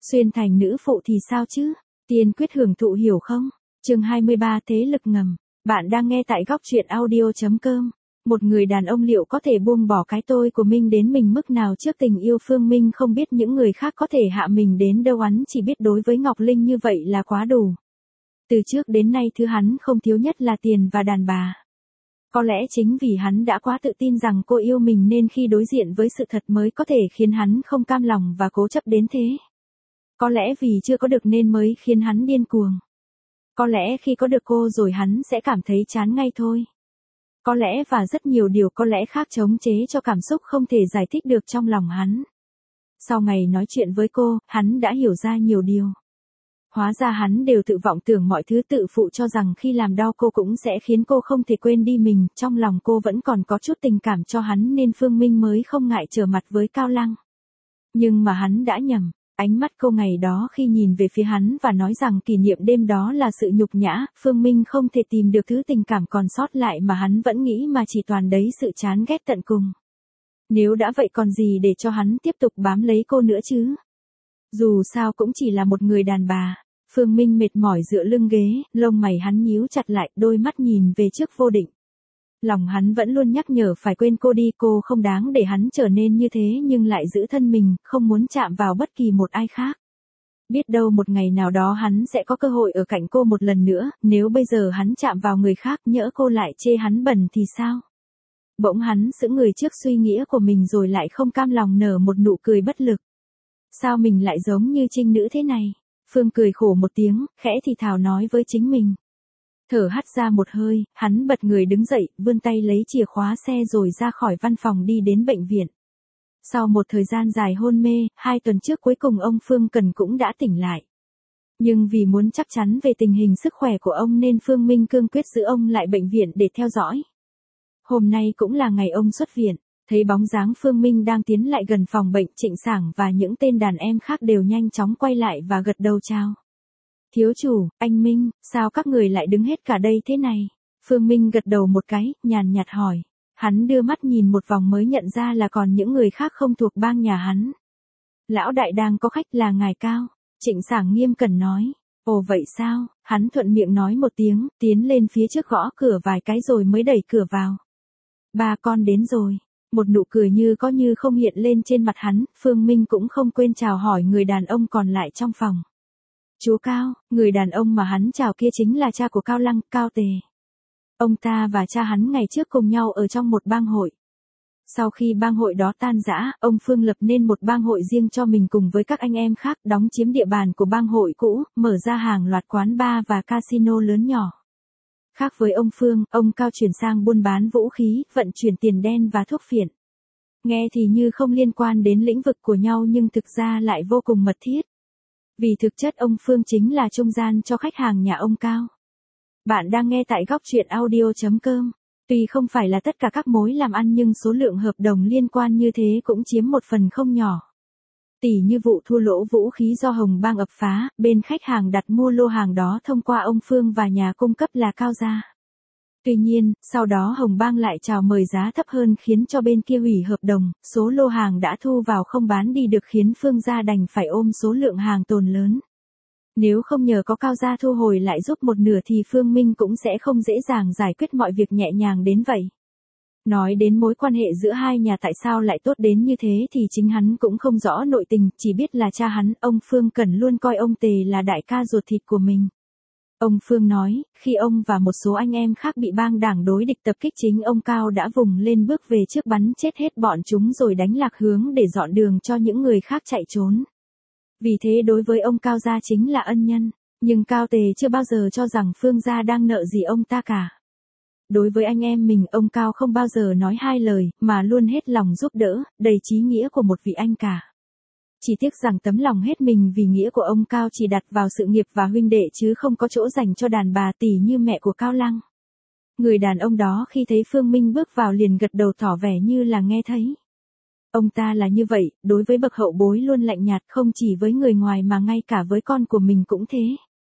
Xuyên thành nữ phụ thì sao chứ? Tiên quyết hưởng thụ hiểu không? Chương 23 thế lực ngầm. Bạn đang nghe tại góc truyện audio.com. Một người đàn ông liệu có thể buông bỏ cái tôi của mình đến mình mức nào trước tình yêu Phương Minh không biết những người khác có thể hạ mình đến đâu, hắn chỉ biết đối với Ngọc Linh như vậy là quá đủ. Từ trước đến nay thứ hắn không thiếu nhất là tiền và đàn bà. Có lẽ chính vì hắn đã quá tự tin rằng cô yêu mình nên khi đối diện với sự thật mới có thể khiến hắn không cam lòng và cố chấp đến thế. Có lẽ vì chưa có được nên mới khiến hắn điên cuồng. Có lẽ khi có được cô rồi hắn sẽ cảm thấy chán ngay thôi. Có lẽ và rất nhiều điều có lẽ khác chống chế cho cảm xúc không thể giải thích được trong lòng hắn. Sau ngày nói chuyện với cô, hắn đã hiểu ra nhiều điều. Hóa ra hắn đều tự vọng tưởng mọi thứ, tự phụ cho rằng khi làm đau cô cũng sẽ khiến cô không thể quên đi mình, trong lòng cô vẫn còn có chút tình cảm cho hắn nên Phương Minh mới không ngại trở mặt với Cao Lăng. Nhưng mà hắn đã nhầm, ánh mắt cô ngày đó khi nhìn về phía hắn và nói rằng kỷ niệm đêm đó là sự nhục nhã, Phương Minh không thể tìm được thứ tình cảm còn sót lại mà hắn vẫn nghĩ mà chỉ toàn đấy sự chán ghét tận cùng. Nếu đã vậy còn gì để cho hắn tiếp tục bám lấy cô nữa chứ? Dù sao cũng chỉ là một người đàn bà. Phương Minh mệt mỏi dựa lưng ghế, lông mày hắn nhíu chặt lại, đôi mắt nhìn về trước vô định. Lòng hắn vẫn luôn nhắc nhở phải quên cô đi, cô không đáng để hắn trở nên như thế nhưng lại giữ thân mình, không muốn chạm vào bất kỳ một ai khác. Biết đâu một ngày nào đó hắn sẽ có cơ hội ở cạnh cô một lần nữa, nếu bây giờ hắn chạm vào người khác nhỡ cô lại chê hắn bẩn thì sao? Bỗng hắn sững người trước suy nghĩ của mình rồi lại không cam lòng nở một nụ cười bất lực. Sao mình lại giống như trinh nữ thế này? Phương cười khổ một tiếng, khẽ thì thào nói với chính mình. Thở hắt ra một hơi, hắn bật người đứng dậy, vươn tay lấy chìa khóa xe rồi ra khỏi văn phòng đi đến bệnh viện. Sau một thời gian dài hôn mê, 2 tuần trước cuối cùng ông Phương Cần cũng đã tỉnh lại. Nhưng vì muốn chắc chắn về tình hình sức khỏe của ông nên Phương Minh cương quyết giữ ông lại bệnh viện để theo dõi. Hôm nay cũng là ngày ông xuất viện. Thấy bóng dáng Phương Minh đang tiến lại gần phòng bệnh, Trịnh Sảng và những tên đàn em khác đều nhanh chóng quay lại và gật đầu chào. Thiếu chủ, anh Minh, sao các người lại đứng hết cả đây thế này? Phương Minh gật đầu một cái, nhàn nhạt hỏi. Hắn đưa mắt nhìn một vòng mới nhận ra là còn những người khác không thuộc bang nhà hắn. Lão đại đang có khách là ngài Cao. Trịnh Sảng nghiêm cẩn nói. Ồ vậy sao? Hắn thuận miệng nói một tiếng, tiến lên phía trước gõ cửa vài cái rồi mới đẩy cửa vào. Ba con đến rồi. Một nụ cười như có như không hiện lên trên mặt hắn, Phương Minh cũng không quên chào hỏi người đàn ông còn lại trong phòng. Chú Cao, người đàn ông mà hắn chào kia chính là cha của Cao Lăng, Cao Tề. Ông ta và cha hắn ngày trước cùng nhau ở trong một bang hội. Sau khi bang hội đó tan rã, ông Phương lập nên một bang hội riêng cho mình cùng với các anh em khác, đóng chiếm địa bàn của bang hội cũ, mở ra hàng loạt quán bar và casino lớn nhỏ. Khác với ông Phương, ông Cao chuyển sang buôn bán vũ khí, vận chuyển tiền đen và thuốc phiện. Nghe thì như không liên quan đến lĩnh vực của nhau nhưng thực ra lại vô cùng mật thiết. Vì thực chất ông Phương chính là trung gian cho khách hàng nhà ông Cao. Bạn đang nghe tại góc truyện audio.com. Tuy không phải là tất cả các mối làm ăn nhưng số lượng hợp đồng liên quan như thế cũng chiếm một phần không nhỏ. Tỷ như vụ thua lỗ vũ khí do Hồng Bang ập phá, bên khách hàng đặt mua lô hàng đó thông qua ông Phương và nhà cung cấp là Cao gia. Tuy nhiên, sau đó Hồng Bang lại chào mời giá thấp hơn khiến cho bên kia hủy hợp đồng, số lô hàng đã thu vào không bán đi được khiến Phương gia đành phải ôm số lượng hàng tồn lớn. Nếu không nhờ có Cao gia thu hồi lại giúp một nửa thì Phương Minh cũng sẽ không dễ dàng giải quyết mọi việc nhẹ nhàng đến vậy. Nói đến mối quan hệ giữa hai nhà tại sao lại tốt đến như thế thì chính hắn cũng không rõ nội tình, chỉ biết là cha hắn, ông Phương Cần luôn coi ông Tề là đại ca ruột thịt của mình. Ông Phương nói, khi ông và một số anh em khác bị bang đảng đối địch tập kích chính ông Cao đã vùng lên bước về trước bắn chết hết bọn chúng rồi đánh lạc hướng để dọn đường cho những người khác chạy trốn. Vì thế đối với ông Cao gia chính là ân nhân, nhưng Cao Tề chưa bao giờ cho rằng Phương gia đang nợ gì ông ta cả. Đối với anh em mình, ông Cao không bao giờ nói hai lời, mà luôn hết lòng giúp đỡ, đầy chí nghĩa của một vị anh cả. Chỉ tiếc rằng tấm lòng hết mình vì nghĩa của ông Cao chỉ đặt vào sự nghiệp và huynh đệ chứ không có chỗ dành cho đàn bà tỷ như mẹ của Cao Lăng. Người đàn ông đó khi thấy Phương Minh bước vào liền gật đầu tỏ vẻ như là nghe thấy. Ông ta là như vậy, đối với bậc hậu bối luôn lạnh nhạt không chỉ với người ngoài mà ngay cả với con của mình cũng thế.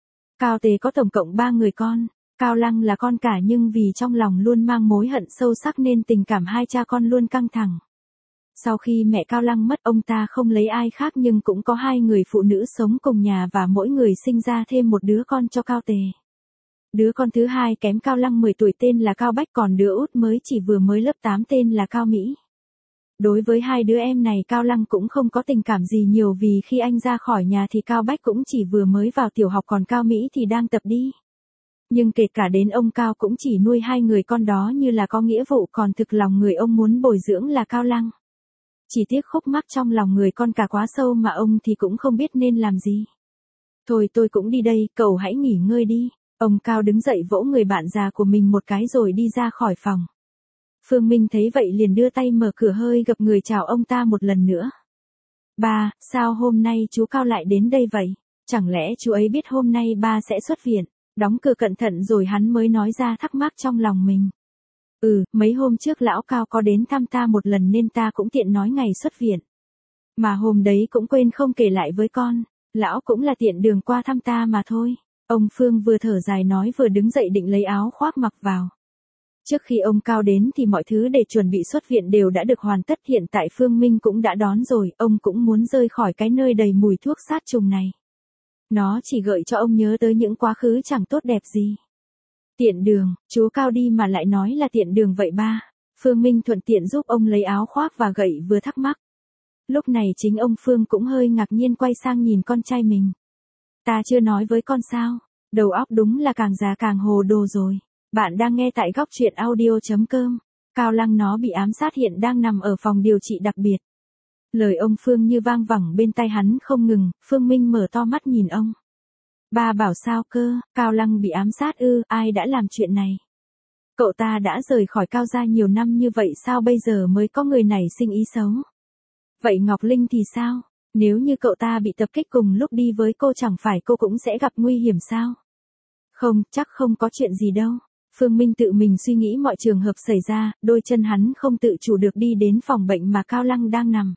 Cao Tề có tổng cộng 3 người con. Cao Lăng là con cả nhưng vì trong lòng luôn mang mối hận sâu sắc nên tình cảm hai cha con luôn căng thẳng. Sau khi mẹ Cao Lăng mất, ông ta không lấy ai khác nhưng cũng có 2 người phụ nữ sống cùng nhà và mỗi người sinh ra thêm một đứa con cho Cao Tề. Đứa con thứ hai kém Cao Lăng 10 tuổi tên là Cao Bách, còn đứa út vừa mới lớp 8 tên là Cao Mỹ. Đối với 2 đứa em này Cao Lăng cũng không có tình cảm gì nhiều vì khi anh ra khỏi nhà thì Cao Bách cũng chỉ vừa mới vào tiểu học, còn Cao Mỹ thì đang tập đi. Nhưng kể cả đến ông Cao cũng chỉ nuôi 2 người con đó như là có nghĩa vụ, còn thực lòng người ông muốn bồi dưỡng là Cao Lăng. Chỉ tiếc khúc mắc trong lòng người con cả quá sâu mà ông thì cũng không biết nên làm gì. Thôi tôi cũng đi đây, cậu hãy nghỉ ngơi đi. Ông Cao đứng dậy vỗ người bạn già của mình một cái rồi đi ra khỏi phòng. Phương Minh thấy vậy liền đưa tay mở cửa hơi gập người chào ông ta một lần nữa. Ba, sao hôm nay chú Cao lại đến đây vậy? Chẳng lẽ chú ấy biết hôm nay ba sẽ xuất viện? Đóng cửa cẩn thận rồi hắn mới nói ra thắc mắc trong lòng mình. Mấy hôm trước lão Cao có đến thăm ta một lần nên ta cũng tiện nói ngày xuất viện. Mà hôm đấy cũng quên không kể lại với con, lão cũng là tiện đường qua thăm ta mà thôi. Ông Phương vừa thở dài nói vừa đứng dậy định lấy áo khoác mặc vào. Trước khi ông Cao đến thì mọi thứ để chuẩn bị xuất viện đều đã được hoàn tất, hiện tại Phương Minh cũng đã đón rồi, ông cũng muốn rời khỏi cái nơi đầy mùi thuốc sát trùng này. Nó chỉ gợi cho ông nhớ tới những quá khứ chẳng tốt đẹp gì. Tiện đường, chú Cao đi mà lại nói là tiện đường vậy ba? Phương Minh thuận tiện giúp ông lấy áo khoác và gậy vừa thắc mắc. Lúc này chính ông Phương cũng hơi ngạc nhiên quay sang nhìn con trai mình. Ta chưa nói với con sao? Đầu óc đúng là càng già càng hồ đồ rồi. Bạn đang nghe tại góc truyện audio.com. Cao Lăng nó bị ám sát hiện đang nằm ở phòng điều trị đặc biệt. Lời ông Phương như vang vẳng bên tai hắn không ngừng, Phương Minh mở to mắt nhìn ông. Ba bảo sao cơ, Cao Lăng bị ám sát ư, ai đã làm chuyện này? Cậu ta đã rời khỏi Cao gia nhiều năm như vậy sao bây giờ mới có người này sinh ý xấu? Vậy Ngọc Linh thì sao? Nếu như cậu ta bị tập kích cùng lúc đi với cô chẳng phải cô cũng sẽ gặp nguy hiểm sao? Không, chắc không có chuyện gì đâu. Phương Minh tự mình suy nghĩ mọi trường hợp xảy ra, đôi chân hắn không tự chủ được đi đến phòng bệnh mà Cao Lăng đang nằm.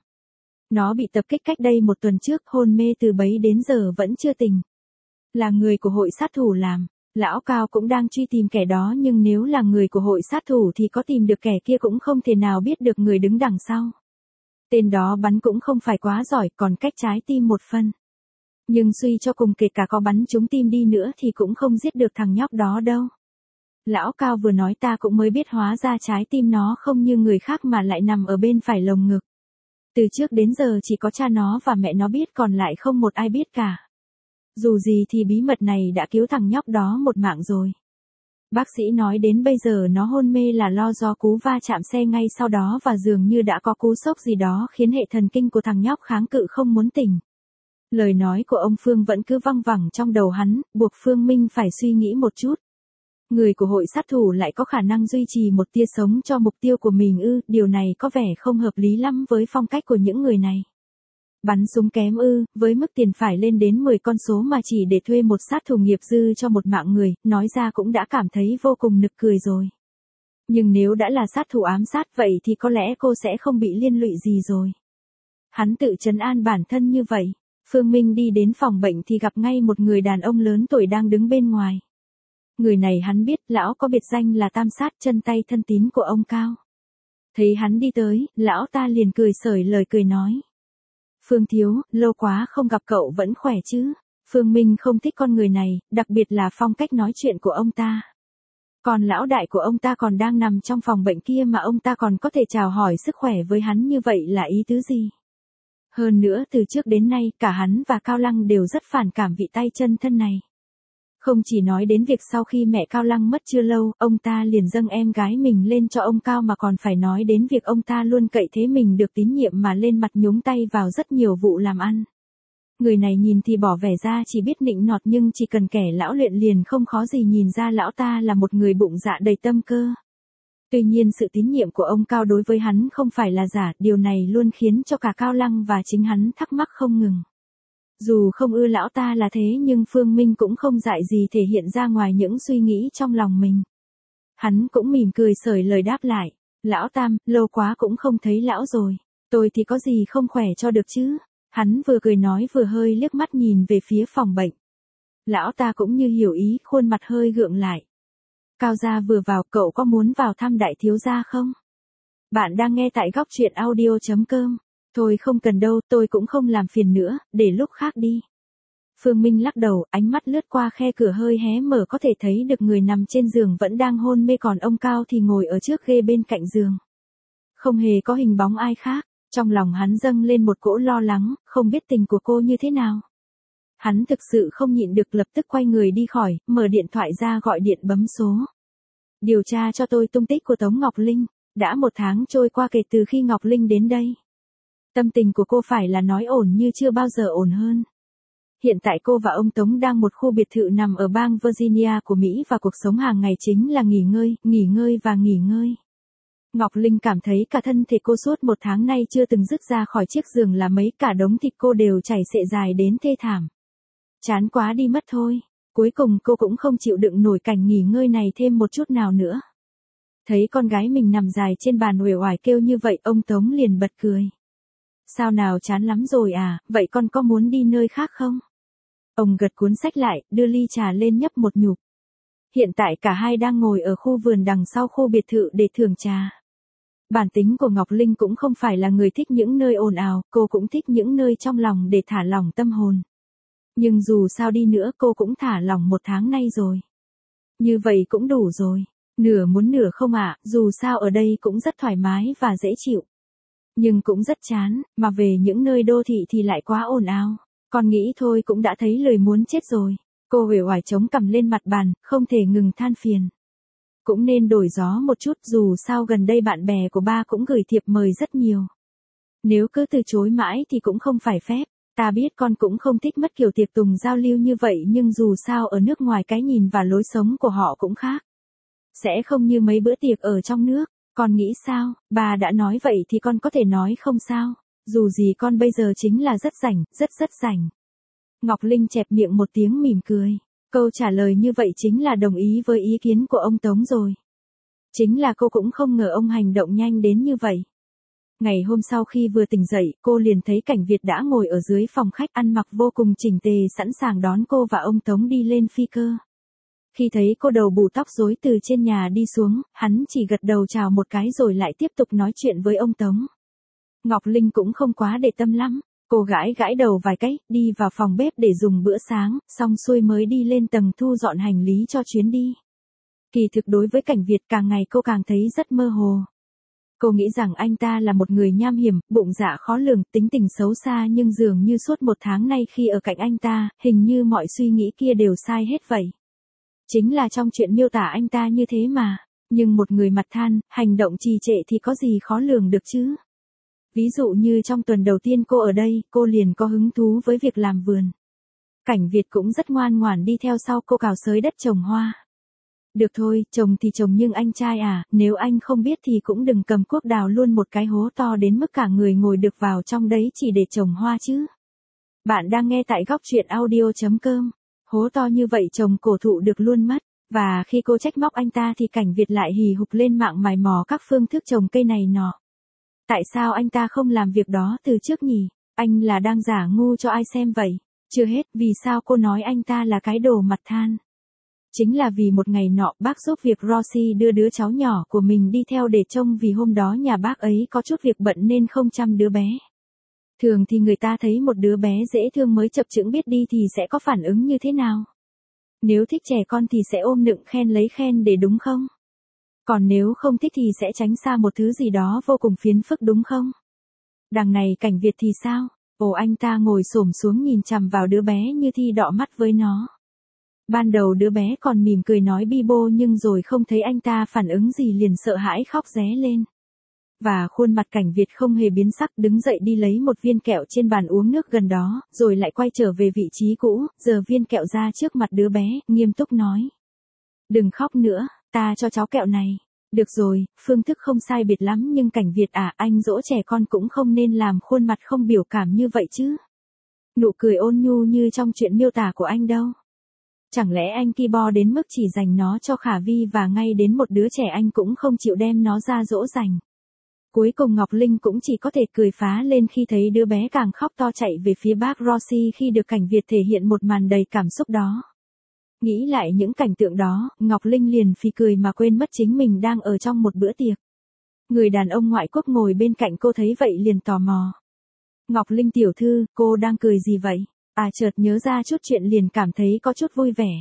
Nó bị tập kích cách đây 1 tuần trước, hôn mê từ bấy đến giờ vẫn chưa tỉnh. Là người của hội sát thủ làm, lão Cao cũng đang truy tìm kẻ đó, nhưng nếu là người của hội sát thủ thì có tìm được kẻ kia cũng không thể nào biết được người đứng đằng sau. Tên đó bắn cũng không phải quá giỏi, còn cách trái tim 1 phân. Nhưng suy cho cùng kể cả có bắn trúng tim đi nữa thì cũng không giết được thằng nhóc đó đâu. Lão Cao vừa nói ta cũng mới biết hóa ra trái tim nó không như người khác mà lại nằm ở bên phải lồng ngực. Từ trước đến giờ chỉ có cha nó và mẹ nó biết, còn lại không một ai biết cả. Dù gì thì bí mật này đã cứu thằng nhóc đó một mạng rồi. Bác sĩ nói đến bây giờ nó hôn mê là do cú va chạm xe ngay sau đó và dường như đã có cú sốc gì đó khiến hệ thần kinh của thằng nhóc kháng cự không muốn tỉnh. Lời nói của ông Phương vẫn cứ văng vẳng trong đầu hắn, buộc Phương Minh phải suy nghĩ một chút. Người của hội sát thủ lại có khả năng duy trì một tia sống cho mục tiêu của mình ư, điều này có vẻ không hợp lý lắm với phong cách của những người này. Bắn súng kém ư, với mức tiền phải lên đến 10 con số mà chỉ để thuê một sát thủ nghiệp dư cho một mạng người, nói ra cũng đã cảm thấy vô cùng nực cười rồi. Nhưng nếu đã là sát thủ ám sát vậy thì có lẽ cô sẽ không bị liên lụy gì rồi. Hắn tự trấn an bản thân như vậy. Phương Minh đi đến phòng bệnh thì gặp ngay một người đàn ông lớn tuổi đang đứng bên ngoài. Người này hắn biết, lão có biệt danh là Tam Sát, chân tay thân tín của ông Cao. Thấy hắn đi tới, lão ta liền cười xởi lời cười nói. Phương thiếu, lâu quá không gặp cậu vẫn khỏe chứ? Phương Minh không thích con người này, đặc biệt là phong cách nói chuyện của ông ta. Còn lão đại của ông ta còn đang nằm trong phòng bệnh kia mà ông ta còn có thể chào hỏi sức khỏe với hắn như vậy là ý tứ gì? Hơn nữa từ trước đến nay cả hắn và Cao Lăng đều rất phản cảm vị tay chân thân này. Không chỉ nói đến việc sau khi mẹ Cao Lăng mất chưa lâu, ông ta liền dâng em gái mình lên cho ông Cao, mà còn phải nói đến việc ông ta luôn cậy thế mình được tín nhiệm mà lên mặt nhúng tay vào rất nhiều vụ làm ăn. Người này nhìn thì bỏ vẻ ra chỉ biết nịnh nọt, nhưng chỉ cần kẻ lão luyện liền không khó gì nhìn ra lão ta là một người bụng dạ đầy tâm cơ. Tuy nhiên sự tín nhiệm của ông Cao đối với hắn không phải là giả, điều này luôn khiến cho cả Cao Lăng và chính hắn thắc mắc không ngừng. Dù không ưa lão ta là thế nhưng Phương Minh cũng không dại gì thể hiện ra ngoài những suy nghĩ trong lòng mình. Hắn cũng mỉm cười xởi lời đáp lại. Lão Tam, lâu quá cũng không thấy lão rồi. Tôi thì có gì không khỏe cho được chứ? Hắn vừa cười nói vừa hơi liếc mắt nhìn về phía phòng bệnh. Lão ta cũng như hiểu ý, khuôn mặt hơi gượng lại. Cao gia vừa vào, cậu có muốn vào thăm đại thiếu gia không? Bạn đang nghe tại góc truyện audio.com. Thôi không cần đâu, tôi cũng không làm phiền nữa, để lúc khác đi. Phương Minh lắc đầu, ánh mắt lướt qua khe cửa hơi hé mở có thể thấy được người nằm trên giường vẫn đang hôn mê, còn ông Cao thì ngồi ở trước ghế bên cạnh giường. Không hề có hình bóng ai khác, trong lòng hắn dâng lên một cỗ lo lắng, không biết tình của cô như thế nào. Hắn thực sự không nhịn được, lập tức quay người đi khỏi, mở điện thoại ra gọi điện bấm số. Điều tra cho tôi tung tích của Tống Ngọc Linh. Đã 1 tháng trôi qua kể từ khi Ngọc Linh đến đây. Tâm tình của cô phải là nói ổn như chưa bao giờ ổn hơn. Hiện tại cô và ông Tống đang một khu biệt thự nằm ở bang Virginia của Mỹ và cuộc sống hàng ngày chính là nghỉ ngơi và nghỉ ngơi. Ngọc Linh cảm thấy cả thân thể cô suốt 1 tháng nay chưa từng dứt ra khỏi chiếc giường là mấy, cả đống thịt cô đều chảy xệ dài đến thê thảm. Chán quá đi mất thôi. Cuối cùng cô cũng không chịu đựng nổi cảnh nghỉ ngơi này thêm một chút nào nữa. Thấy con gái mình nằm dài trên bàn uể oải kêu như vậy, ông Tống liền bật cười. Sao nào, chán lắm rồi à, vậy con có muốn đi nơi khác không? Ông gật cuốn sách lại, đưa ly trà lên nhấp một nhụp. Hiện tại cả hai đang ngồi ở khu vườn đằng sau khu biệt thự để thưởng trà. Bản tính của Ngọc Linh cũng không phải là người thích những nơi ồn ào, cô cũng thích những nơi trong lòng để thả lỏng tâm hồn. Nhưng dù sao đi nữa cô cũng thả lỏng 1 tháng nay rồi. Như vậy cũng đủ rồi. Nửa muốn nửa không ạ, dù sao ở đây cũng rất thoải mái và dễ chịu. Nhưng cũng rất chán, mà về những nơi đô thị thì lại quá ồn ào. Con nghĩ thôi cũng đã thấy lười muốn chết rồi. Cô uể oải chống cằm lên mặt bàn, không thể ngừng than phiền. Cũng nên đổi gió một chút, dù sao gần đây bạn bè của ba cũng gửi thiệp mời rất nhiều. Nếu cứ từ chối mãi thì cũng không phải phép. Ta biết con cũng không thích mất kiểu tiệc tùng giao lưu như vậy, nhưng dù sao ở nước ngoài cái nhìn và lối sống của họ cũng khác. Sẽ không như mấy bữa tiệc ở trong nước. Con nghĩ sao? Bà đã nói vậy thì con có thể nói không sao. Dù gì con bây giờ chính là rất rảnh, rất rảnh. Ngọc Linh chẹp miệng một tiếng mỉm cười. Câu trả lời như vậy chính là đồng ý với ý kiến của ông Tống rồi. Chính là cô cũng không ngờ ông hành động nhanh đến như vậy. Ngày hôm sau khi vừa tỉnh dậy, cô liền thấy Cảnh Việt đã ngồi ở dưới phòng khách ăn mặc vô cùng chỉnh tề, sẵn sàng đón cô và ông Tống đi lên phi cơ. Khi thấy cô đầu bù tóc rối từ trên nhà đi xuống, hắn chỉ gật đầu chào một cái rồi lại tiếp tục nói chuyện với ông Tống. Ngọc Linh cũng không quá để tâm lắm, cô gãi đầu vài cái, đi vào phòng bếp để dùng bữa sáng, xong xuôi mới đi lên tầng thu dọn hành lý cho chuyến đi. Kỳ thực đối với Cảnh Việt càng ngày cô càng thấy rất mơ hồ. Cô nghĩ rằng anh ta là một người nham hiểm, bụng dạ khó lường, tính tình xấu xa, nhưng dường như suốt 1 tháng nay khi ở cạnh anh ta, hình như mọi suy nghĩ kia đều sai hết vậy. Chính là trong chuyện miêu tả anh ta như thế mà, nhưng một người mặt than, hành động trì trệ thì có gì khó lường được chứ. Ví dụ như trong tuần đầu tiên cô ở đây, cô liền có hứng thú với việc làm vườn. Cảnh Việt cũng rất ngoan ngoãn đi theo sau cô cào xới đất trồng hoa. Được thôi, trồng thì trồng nhưng anh trai à, nếu anh không biết thì cũng đừng cầm cuốc đào luôn một cái hố to đến mức cả người ngồi được vào trong đấy chỉ để trồng hoa chứ. Bạn đang nghe tại góc truyện audio.com. Hố to như vậy trồng cổ thụ được luôn mất. Và khi cô trách móc anh ta thì Cảnh Việt lại hì hục lên mạng mài mò các phương thức trồng cây này nọ. Tại sao anh ta không làm việc đó từ trước nhỉ? Anh là đang giả ngu cho ai xem vậy? Chưa hết, vì sao cô nói anh ta là cái đồ mặt than? Chính là vì một ngày nọ bác giúp việc Rosie đưa đứa cháu nhỏ của mình đi theo để trông, vì hôm đó nhà bác ấy có chút việc bận nên không chăm đứa bé. Thường thì người ta thấy một đứa bé dễ thương mới chập chững biết đi thì sẽ có phản ứng như thế nào? Nếu thích trẻ con thì sẽ ôm nựng khen lấy khen để đúng không? Còn nếu không thích thì sẽ tránh xa một thứ gì đó vô cùng phiền phức đúng không? Đằng này Cảnh Việt thì sao? Ồ, anh ta ngồi xổm xuống nhìn chằm vào đứa bé như thi đọ mắt với nó. Ban đầu đứa bé còn mỉm cười nói bi bô, nhưng rồi không thấy anh ta phản ứng gì liền sợ hãi khóc ré lên. Và khuôn mặt Cảnh Việt không hề biến sắc, đứng dậy đi lấy một viên kẹo trên bàn uống nước gần đó, rồi lại quay trở về vị trí cũ, giơ viên kẹo ra trước mặt đứa bé, nghiêm túc nói. Đừng khóc nữa, ta cho cháu kẹo này. Được rồi, phương thức không sai biệt lắm nhưng Cảnh Việt à, anh dỗ trẻ con cũng không nên làm khuôn mặt không biểu cảm như vậy chứ. Nụ cười ôn nhu như trong chuyện miêu tả của anh đâu. Chẳng lẽ anh ki bo đến mức chỉ dành nó cho Khả Vi và ngay đến một đứa trẻ anh cũng không chịu đem nó ra dỗ dành. Cuối cùng Ngọc Linh cũng chỉ có thể cười phá lên khi thấy đứa bé càng khóc to chạy về phía bác Rosie khi được Cảnh Việt thể hiện một màn đầy cảm xúc đó. Nghĩ lại những cảnh tượng đó, Ngọc Linh liền phì cười mà quên mất chính mình đang ở trong một bữa tiệc. Người đàn ông ngoại quốc ngồi bên cạnh cô thấy vậy liền tò mò. Ngọc Linh tiểu thư, cô đang cười gì vậy? Chợt nhớ ra chút chuyện liền cảm thấy có chút vui vẻ.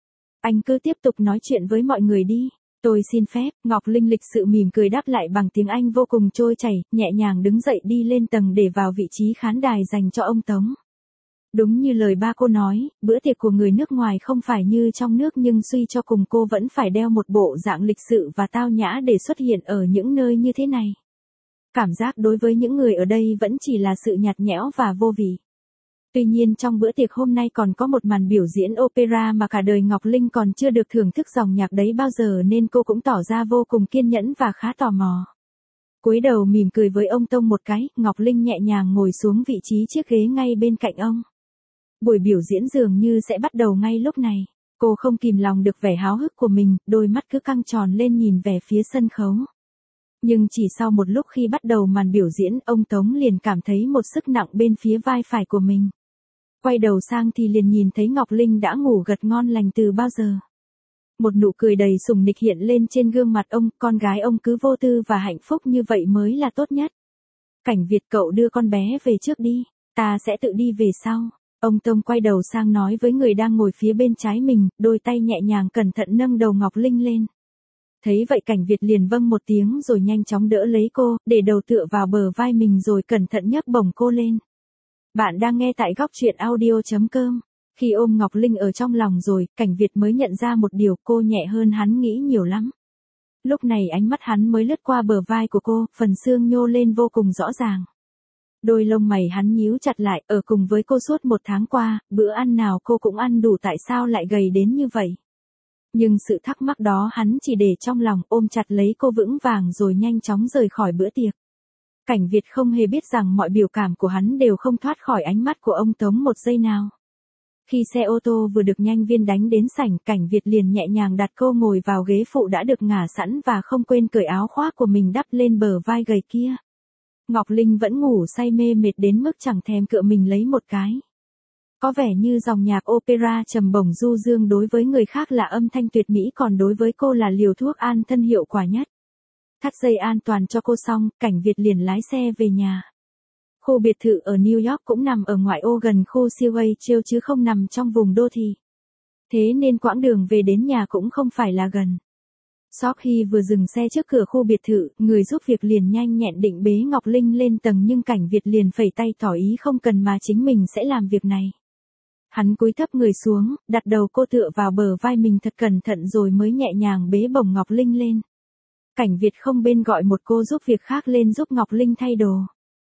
Anh cứ tiếp tục nói chuyện với mọi người đi. Tôi xin phép, Ngọc Linh lịch sự mỉm cười đáp lại bằng tiếng Anh vô cùng trôi chảy, nhẹ nhàng đứng dậy đi lên tầng để vào vị trí khán đài dành cho ông Tống. Đúng như lời ba cô nói, bữa tiệc của người nước ngoài không phải như trong nước nhưng suy cho cùng cô vẫn phải đeo một bộ dạng lịch sự và tao nhã để xuất hiện ở những nơi như thế này. Cảm giác đối với những người ở đây vẫn chỉ là sự nhạt nhẽo và vô vị. Tuy nhiên trong bữa tiệc hôm nay còn có một màn biểu diễn opera mà cả đời Ngọc Linh còn chưa được thưởng thức dòng nhạc đấy bao giờ nên cô cũng tỏ ra vô cùng kiên nhẫn và khá tò mò. Cúi đầu mỉm cười với ông Tông một cái, Ngọc Linh nhẹ nhàng ngồi xuống vị trí chiếc ghế ngay bên cạnh ông. Buổi biểu diễn dường như sẽ bắt đầu ngay lúc này. Cô không kìm lòng được vẻ háo hức của mình, đôi mắt cứ căng tròn lên nhìn về phía sân khấu. Nhưng chỉ sau một lúc khi bắt đầu màn biểu diễn, ông Tống liền cảm thấy một sức nặng bên phía vai phải của mình. Quay đầu sang thì liền nhìn thấy Ngọc Linh đã ngủ gật ngon lành từ bao giờ. Một nụ cười đầy sủng nịch hiện lên trên gương mặt ông, con gái ông cứ vô tư và hạnh phúc như vậy mới là tốt nhất. Cảnh Việt, cậu đưa con bé về trước đi, ta sẽ tự đi về sau. Ông Tông quay đầu sang nói với người đang ngồi phía bên trái mình, đôi tay nhẹ nhàng cẩn thận nâng đầu Ngọc Linh lên. Thấy vậy Cảnh Việt liền vâng một tiếng rồi nhanh chóng đỡ lấy cô, để đầu tựa vào bờ vai mình rồi cẩn thận nhấc bổng cô lên. Bạn đang nghe tại góc truyện audio.com. Khi ôm Ngọc Linh ở trong lòng rồi, Cảnh Việt mới nhận ra một điều, cô nhẹ hơn hắn nghĩ nhiều lắm. Lúc này ánh mắt hắn mới lướt qua bờ vai của cô, phần xương nhô lên vô cùng rõ ràng. Đôi lông mày hắn nhíu chặt lại, ở cùng với cô suốt 1 tháng qua, bữa ăn nào cô cũng ăn đủ, tại sao lại gầy đến như vậy? Nhưng sự thắc mắc đó hắn chỉ để trong lòng, ôm chặt lấy cô vững vàng rồi nhanh chóng rời khỏi bữa tiệc. Cảnh Việt không hề biết rằng mọi biểu cảm của hắn đều không thoát khỏi ánh mắt của ông Tống một giây nào. Khi xe ô tô vừa được nhanh viên đánh đến sảnh, Cảnh Việt liền nhẹ nhàng đặt cô ngồi vào ghế phụ đã được ngả sẵn và không quên cởi áo khoác của mình đắp lên bờ vai gầy kia. Ngọc Linh vẫn ngủ say mê mệt đến mức chẳng thèm cựa mình lấy một cái. Có vẻ như dòng nhạc opera trầm bổng du dương đối với người khác là âm thanh tuyệt mỹ, còn đối với cô là liều thuốc an thân hiệu quả nhất. Thắt dây an toàn cho cô xong, Cảnh Việt liền lái xe về nhà. Khu biệt thự ở New York cũng nằm ở ngoại ô gần khu Seaway Trail chứ không nằm trong vùng đô thị. Thế nên quãng đường về đến nhà cũng không phải là gần. Sau khi vừa dừng xe trước cửa khu biệt thự, người giúp việc liền nhanh nhẹn định bế Ngọc Linh lên tầng nhưng Cảnh Việt liền phẩy tay tỏ ý không cần mà chính mình sẽ làm việc này. Hắn cúi thấp người xuống, đặt đầu cô tựa vào bờ vai mình thật cẩn thận rồi mới nhẹ nhàng bế bổng Ngọc Linh lên. Cảnh Việt không bên gọi một cô giúp việc khác lên giúp Ngọc Linh thay đồ.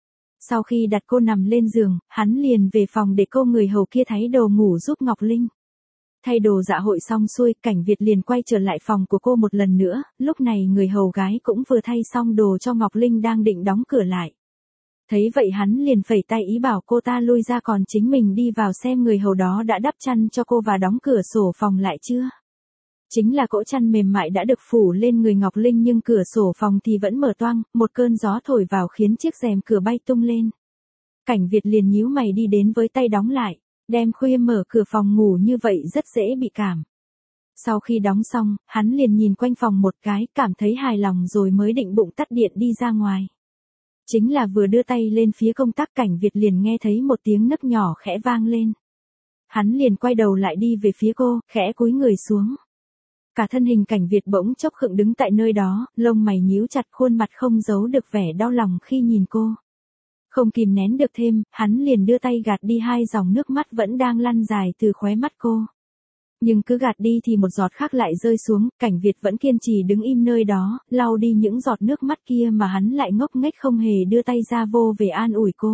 Sau khi đặt cô nằm lên giường, hắn liền về phòng để cô người hầu kia thay đồ ngủ giúp Ngọc Linh. Thay đồ dạ hội xong xuôi, Cảnh Việt liền quay trở lại phòng của cô một lần nữa, lúc này người hầu gái cũng vừa thay xong đồ cho Ngọc Linh đang định đóng cửa lại. Thấy vậy hắn liền phẩy tay ý bảo cô ta lui ra, còn chính mình đi vào xem người hầu đó đã đắp chăn cho cô và đóng cửa sổ phòng lại chưa. Chính là cỗ chăn mềm mại đã được phủ lên người Ngọc Linh nhưng cửa sổ phòng thì vẫn mở toang, một cơn gió thổi vào khiến chiếc rèm cửa bay tung lên. Cảnh Việt liền nhíu mày đi đến với tay đóng lại, đêm khuya mở cửa phòng ngủ như vậy rất dễ bị cảm. Sau khi đóng xong, hắn liền nhìn quanh phòng một cái, cảm thấy hài lòng rồi mới định bụng tắt điện đi ra ngoài. Chính là vừa đưa tay lên phía công tắc, Cảnh Việt liền nghe thấy một tiếng nấc nhỏ khẽ vang lên. Hắn liền quay đầu lại đi về phía cô, khẽ cúi người xuống. Cả thân hình Cảnh Việt bỗng chốc khựng đứng tại nơi đó, lông mày nhíu chặt, khuôn mặt không giấu được vẻ đau lòng khi nhìn cô. Không kìm nén được thêm, hắn liền đưa tay gạt đi 2 dòng nước mắt vẫn đang lăn dài từ khóe mắt cô. Nhưng cứ gạt đi thì một giọt khác lại rơi xuống, Cảnh Việt vẫn kiên trì đứng im nơi đó, lau đi những giọt nước mắt kia mà hắn lại ngốc nghếch không hề đưa tay ra vô về an ủi cô.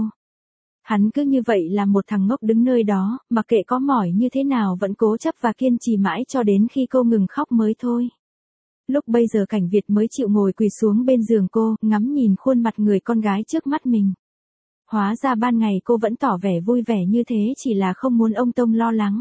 Hắn cứ như vậy là một thằng ngốc đứng nơi đó, mặc kệ có mỏi như thế nào vẫn cố chấp và kiên trì mãi cho đến khi cô ngừng khóc mới thôi. Lúc bây giờ Cảnh Việt mới chịu ngồi quỳ xuống bên giường cô, ngắm nhìn khuôn mặt người con gái trước mắt mình. Hóa ra ban ngày cô vẫn tỏ vẻ vui vẻ như thế chỉ là không muốn ông Tông lo lắng.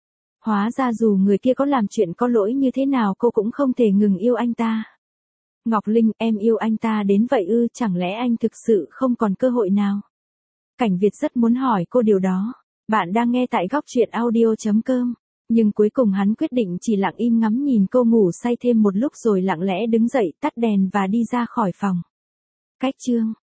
Hóa ra dù người kia có làm chuyện có lỗi như thế nào cô cũng không thể ngừng yêu anh ta. Ngọc Linh, em yêu anh ta đến vậy ư, chẳng lẽ anh thực sự không còn cơ hội nào? Cảnh Việt rất muốn hỏi cô điều đó. Bạn đang nghe tại góc truyện audio.com. Nhưng cuối cùng hắn quyết định chỉ lặng im ngắm nhìn cô ngủ say thêm một lúc rồi lặng lẽ đứng dậy tắt đèn và đi ra khỏi phòng. Cách chương